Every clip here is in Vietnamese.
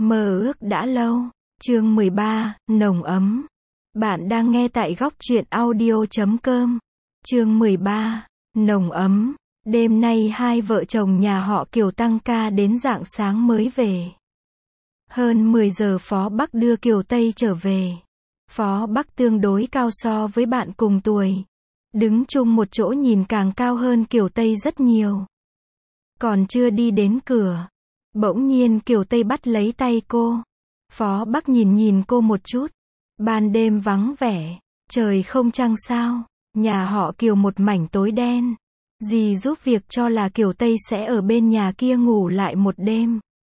Mơ ước đã lâu. Chương 13, nồng ấm. Bạn đang nghe tại góc truyện audio.com. Chương 13, nồng ấm. Đêm nay hai vợ chồng nhà họ Kiều tăng ca đến rạng sáng mới về. Hơn 10 giờ Phó Bắc đưa Kiều Tây trở về. Phó Bắc tương đối cao so với bạn cùng tuổi. Đứng chung một chỗ nhìn càng cao hơn Kiều Tây rất nhiều. Còn chưa đi đến cửa, bỗng nhiên Kiều Tây bắt lấy tay cô. Phó Bắc nhìn cô một chút. Ban đêm vắng vẻ, trời không trăng sao. Nhà họ Kiều một mảnh tối đen. Dì giúp việc cho là Kiều Tây sẽ ở bên nhà kia ngủ lại một đêm.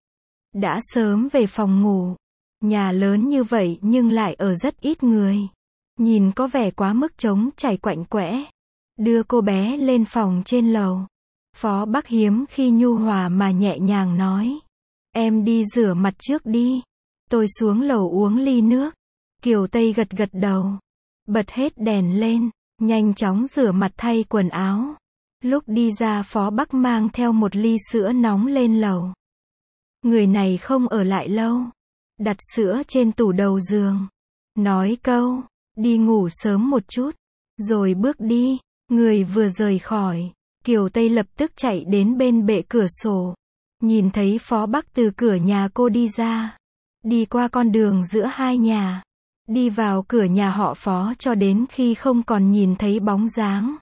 Đã sớm về phòng ngủ. Nhà lớn như vậy nhưng lại ở rất ít người. Nhìn có vẻ quá mức trống trải quạnh quẽ. Đưa cô bé lên phòng trên lầu. Phó Bắc hiếm khi nhu hòa mà nhẹ nhàng nói. Em đi rửa mặt trước đi. Tôi xuống lầu uống ly nước. Kiều Tây gật gật đầu. Bật hết đèn lên. Nhanh chóng rửa mặt thay quần áo. Lúc đi ra Phó Bắc mang theo một ly sữa nóng lên lầu. Người này không ở lại lâu. Đặt sữa trên tủ đầu giường. Nói câu, đi ngủ sớm một chút. Rồi bước đi. Người vừa rời khỏi. Kiều Tây lập tức chạy đến bên bệ cửa sổ. Nhìn thấy Phó Bắc từ cửa nhà cô đi ra. Đi qua con đường giữa hai nhà. Đi vào cửa nhà họ Phó cho đến khi không còn nhìn thấy bóng dáng.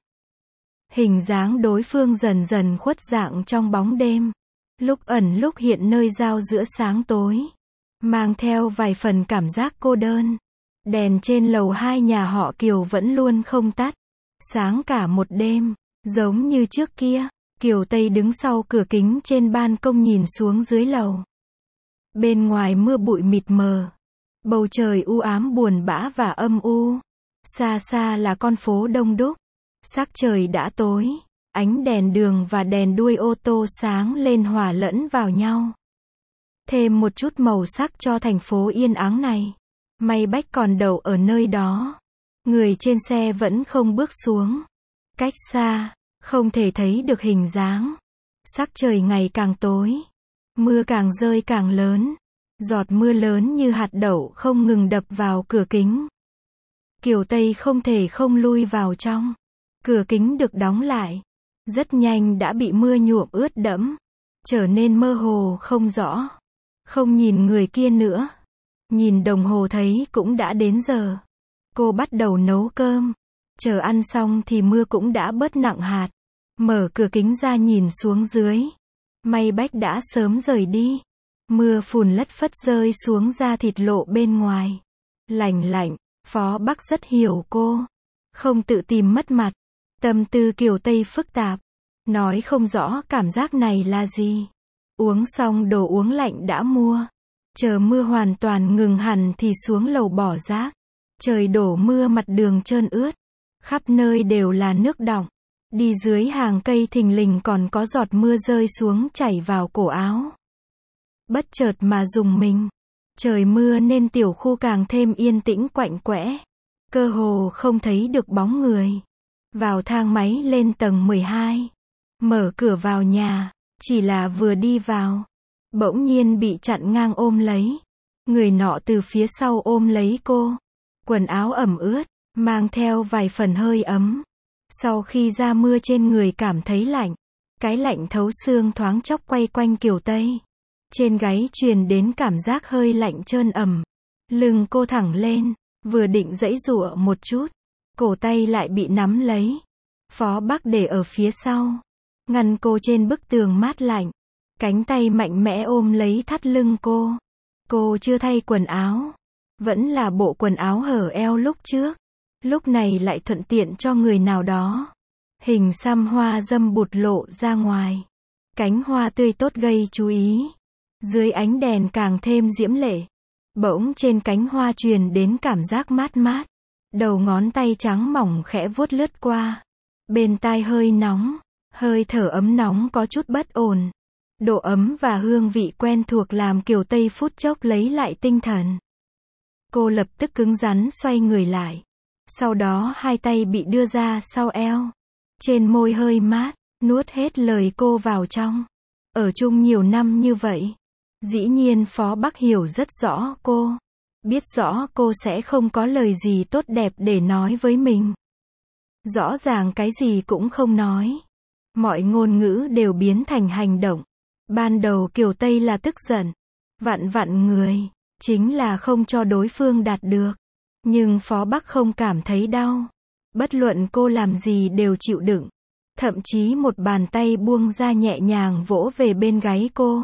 Hình dáng đối phương dần dần khuất dạng trong bóng đêm. Lúc ẩn lúc hiện nơi giao giữa sáng tối. Mang theo vài phần cảm giác cô đơn. Đèn trên lầu hai nhà họ Kiều vẫn luôn không tắt. Sáng cả một đêm. Giống như trước kia, Kiều Tây đứng sau cửa kính trên ban công nhìn xuống dưới lầu. Bên ngoài mưa bụi mịt mờ. Bầu trời u ám buồn bã và âm u. Xa xa là con phố đông đúc. Sắc trời đã tối. Ánh đèn đường và đèn đuôi ô tô sáng lên hòa lẫn vào nhau. Thêm một chút màu sắc cho thành phố yên ắng này. May Bách còn đậu ở nơi đó. Người trên xe vẫn không bước xuống. Cách xa, không thể thấy được hình dáng. Sắc trời ngày càng tối. Mưa càng rơi càng lớn. Giọt mưa lớn như hạt đậu không ngừng đập vào cửa kính. Kiều Tây không thể không lui vào trong. Cửa kính được đóng lại. Rất nhanh đã bị mưa nhuộm ướt đẫm. Trở nên mơ hồ không rõ. Không nhìn người kia nữa. Nhìn đồng hồ thấy cũng đã đến giờ. Cô bắt đầu nấu cơm. Chờ ăn xong thì mưa cũng đã bớt nặng hạt. Mở cửa kính ra nhìn xuống dưới. May Bách đã sớm rời đi. Mưa phùn lất phất rơi xuống da thịt lộ bên ngoài. Lạnh lạnh. Phó Bắc rất hiểu cô. Không tự tìm mất mặt. Tâm tư Kiều Tây phức tạp. Nói không rõ cảm giác này là gì. Uống xong đồ uống lạnh đã mua. Chờ mưa hoàn toàn ngừng hẳn thì xuống lầu bỏ rác. Trời đổ mưa mặt đường trơn ướt. Khắp nơi đều là nước đọng. Đi dưới hàng cây thình lình còn có giọt mưa rơi xuống chảy vào cổ áo. Bất chợt mà rùng mình. Trời mưa nên tiểu khu càng thêm yên tĩnh quạnh quẽ. Cơ hồ không thấy được bóng người. Vào thang máy lên tầng 12. Mở cửa vào nhà. Chỉ là vừa đi vào. Bỗng nhiên bị chặn ngang ôm lấy. Người nọ từ phía sau ôm lấy cô. Quần áo ẩm ướt. Mang theo vài phần hơi ấm. Sau khi ra mưa trên người cảm thấy lạnh. Cái lạnh thấu xương thoáng chốc quay quanh Kiều Tây. Trên gáy truyền đến cảm giác hơi lạnh trơn ẩm. Lưng cô thẳng lên. Vừa định giãy giụa một chút. Cổ tay lại bị nắm lấy. Phó Bắc để ở phía sau. Ngăn cô trên bức tường mát lạnh. Cánh tay mạnh mẽ ôm lấy thắt lưng cô. Cô chưa thay quần áo. Vẫn là bộ quần áo hở eo lúc trước. Lúc này lại thuận tiện cho người nào đó. Hình xăm hoa dâm bụt lộ ra ngoài. Cánh hoa tươi tốt gây chú ý. Dưới ánh đèn càng thêm diễm lệ. Bỗng trên cánh hoa truyền đến cảm giác mát mát. Đầu ngón tay trắng mỏng khẽ vuốt lướt qua. Bên tai hơi nóng. Hơi thở ấm nóng có chút bất ổn. Độ ấm và hương vị quen thuộc làm Kiều Tây phút chốc lấy lại tinh thần. Cô lập tức cứng rắn xoay người lại. Sau đó hai tay bị đưa ra sau eo. Trên môi hơi mát, nuốt hết lời cô vào trong. Ở chung nhiều năm như vậy. Dĩ nhiên Phó Bắc hiểu rất rõ cô. Biết rõ cô sẽ không có lời gì tốt đẹp để nói với mình. Rõ ràng cái gì cũng không nói. Mọi ngôn ngữ đều biến thành hành động. Ban đầu Kiều Tây là tức giận. Vặn vặn người. Chính là không cho đối phương đạt được. Nhưng Phó Bắc không cảm thấy đau. Bất luận cô làm gì đều chịu đựng. Thậm chí một bàn tay buông ra nhẹ nhàng vỗ về bên gáy cô.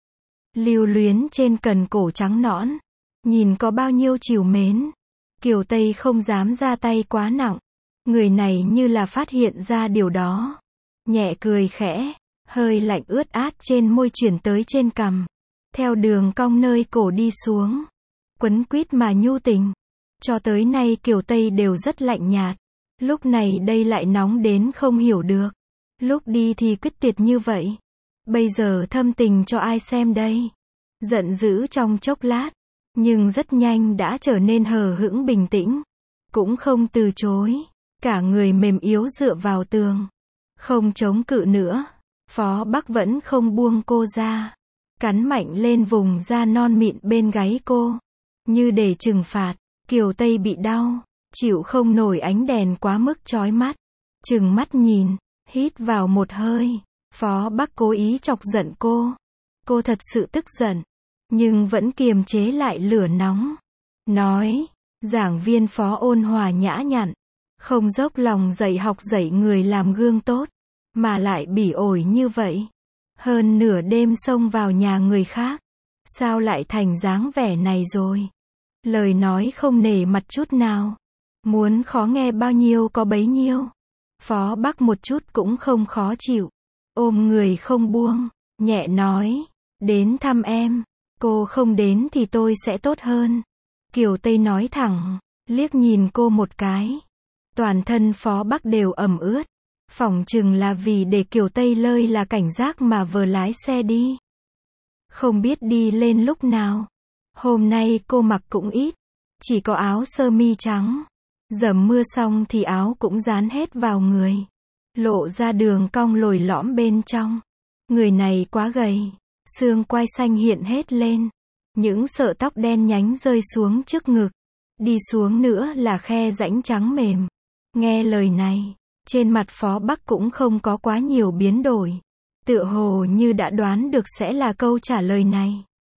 Lưu luyến trên cần cổ trắng nõn. Nhìn có bao nhiêu trìu mến. Kiều Tây không dám ra tay quá nặng. Người này như là phát hiện ra điều đó. Nhẹ cười khẽ. Hơi lạnh ướt át trên môi chuyển tới trên cằm. Theo đường cong nơi cổ đi xuống. Quấn quýt mà nhu tình. Cho tới nay Kiều Tây đều rất lạnh nhạt. Lúc này đây lại nóng đến không hiểu được. Lúc đi thì quyết tuyệt như vậy. Bây giờ thâm tình cho ai xem đây. Giận dữ trong chốc lát. Nhưng rất nhanh đã trở nên hờ hững bình tĩnh. Cũng không từ chối. Cả người mềm yếu dựa vào tường. Không chống cự nữa. Phó Bắc vẫn không buông cô ra. Cắn mạnh lên vùng da non mịn bên gáy cô. Như để trừng phạt. Kiều Tây bị đau. Chịu không nổi ánh đèn quá mức chói mắt. Trừng mắt nhìn. Hít vào một hơi. Phó Bắc cố ý chọc giận cô. Cô thật sự tức giận. Nhưng vẫn kiềm chế lại lửa nóng. Nói. Giảng viên Phó ôn hòa nhã nhặn. Không dốc lòng dạy học dạy người làm gương tốt. Mà lại bỉ ổi như vậy. Hơn nửa đêm xông vào nhà người khác. Sao lại thành dáng vẻ này rồi? Lời nói không nể mặt chút nào. Muốn khó nghe bao nhiêu có bấy nhiêu. Phó Bắc một chút cũng không khó chịu. Ôm người không buông. Nhẹ nói. Đến thăm em. Cô không đến thì tôi sẽ tốt hơn. Kiều Tây nói thẳng. Liếc nhìn cô một cái. Toàn thân Phó Bắc đều ẩm ướt. Phỏng chừng là vì để Kiều Tây lơi là cảnh giác mà vờ lái xe đi. Không biết đi lên lúc nào. Hôm nay cô mặc cũng ít. Chỉ có áo sơ mi trắng. Dầm mưa xong thì áo cũng dán hết vào người. Lộ ra đường cong lồi lõm bên trong. Người này quá gầy. Xương quai xanh hiện hết lên. Những sợi tóc đen nhánh rơi xuống trước ngực. Đi xuống nữa là khe rãnh trắng mềm. Nghe lời này. Trên mặt Phó Bắc cũng không có quá nhiều biến đổi. Tựa hồ như đã đoán được sẽ là câu trả lời này.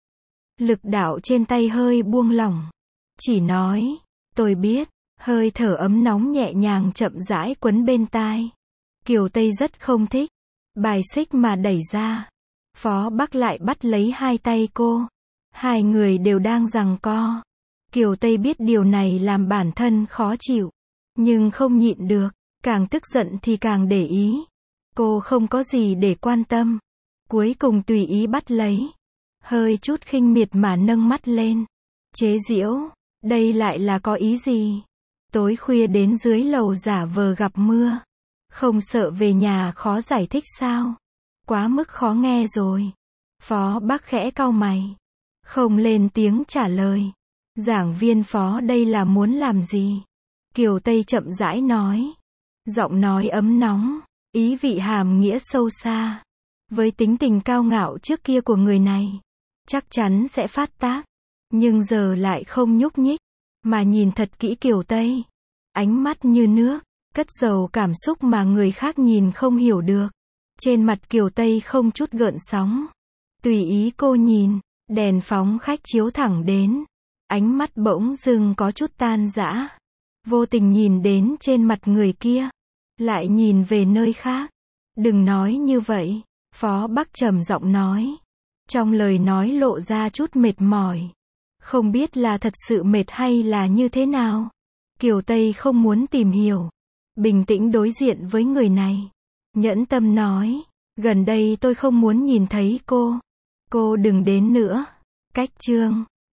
Lực đạo trên tay hơi buông lỏng. Chỉ nói. Tôi biết. Hơi thở ấm nóng nhẹ nhàng chậm rãi quấn bên tai. Kiều Tây rất không thích. Bài xích mà đẩy ra. Phó Bắc lại bắt lấy hai tay cô. Hai người đều đang giằng co. Kiều Tây biết điều này làm bản thân khó chịu. Nhưng không nhịn được. Càng tức giận thì càng để ý. Cô không có gì để quan tâm. Cuối cùng tùy ý bắt lấy. Hơi chút khinh miệt mà nâng mắt lên. Chế giễu. Đây lại là có ý gì? Tối khuya đến dưới lầu giả vờ gặp mưa. Không sợ về nhà khó giải thích sao? Quá mức khó nghe rồi. Phó Bắc khẽ cau mày. Không lên tiếng trả lời. Giảng viên Phó đây là muốn làm gì? Kiều Tây chậm rãi nói. Giọng nói ấm nóng. Ý vị hàm nghĩa sâu xa. Với tính tình cao ngạo trước kia của người này. Chắc chắn sẽ phát tác. Nhưng giờ lại không nhúc nhích. Mà nhìn thật kỹ Kiều Tây. Ánh mắt như nước. Cất giấu cảm xúc mà người khác nhìn không hiểu được. Trên mặt Kiều Tây không chút gợn sóng. Tùy ý cô nhìn. Đèn phóng khách chiếu thẳng đến. Ánh mắt bỗng dưng có chút tan rã. Vô tình nhìn đến trên mặt người kia. Lại nhìn về nơi khác. Đừng nói như vậy. Phó Bắc trầm giọng nói. Trong lời nói lộ ra chút mệt mỏi. Không biết là thật sự mệt hay là như thế nào. Kiều Tây không muốn tìm hiểu. Bình tĩnh đối diện với người này. Nhẫn tâm nói. Gần đây tôi không muốn nhìn thấy cô. Cô đừng đến nữa. Cách chương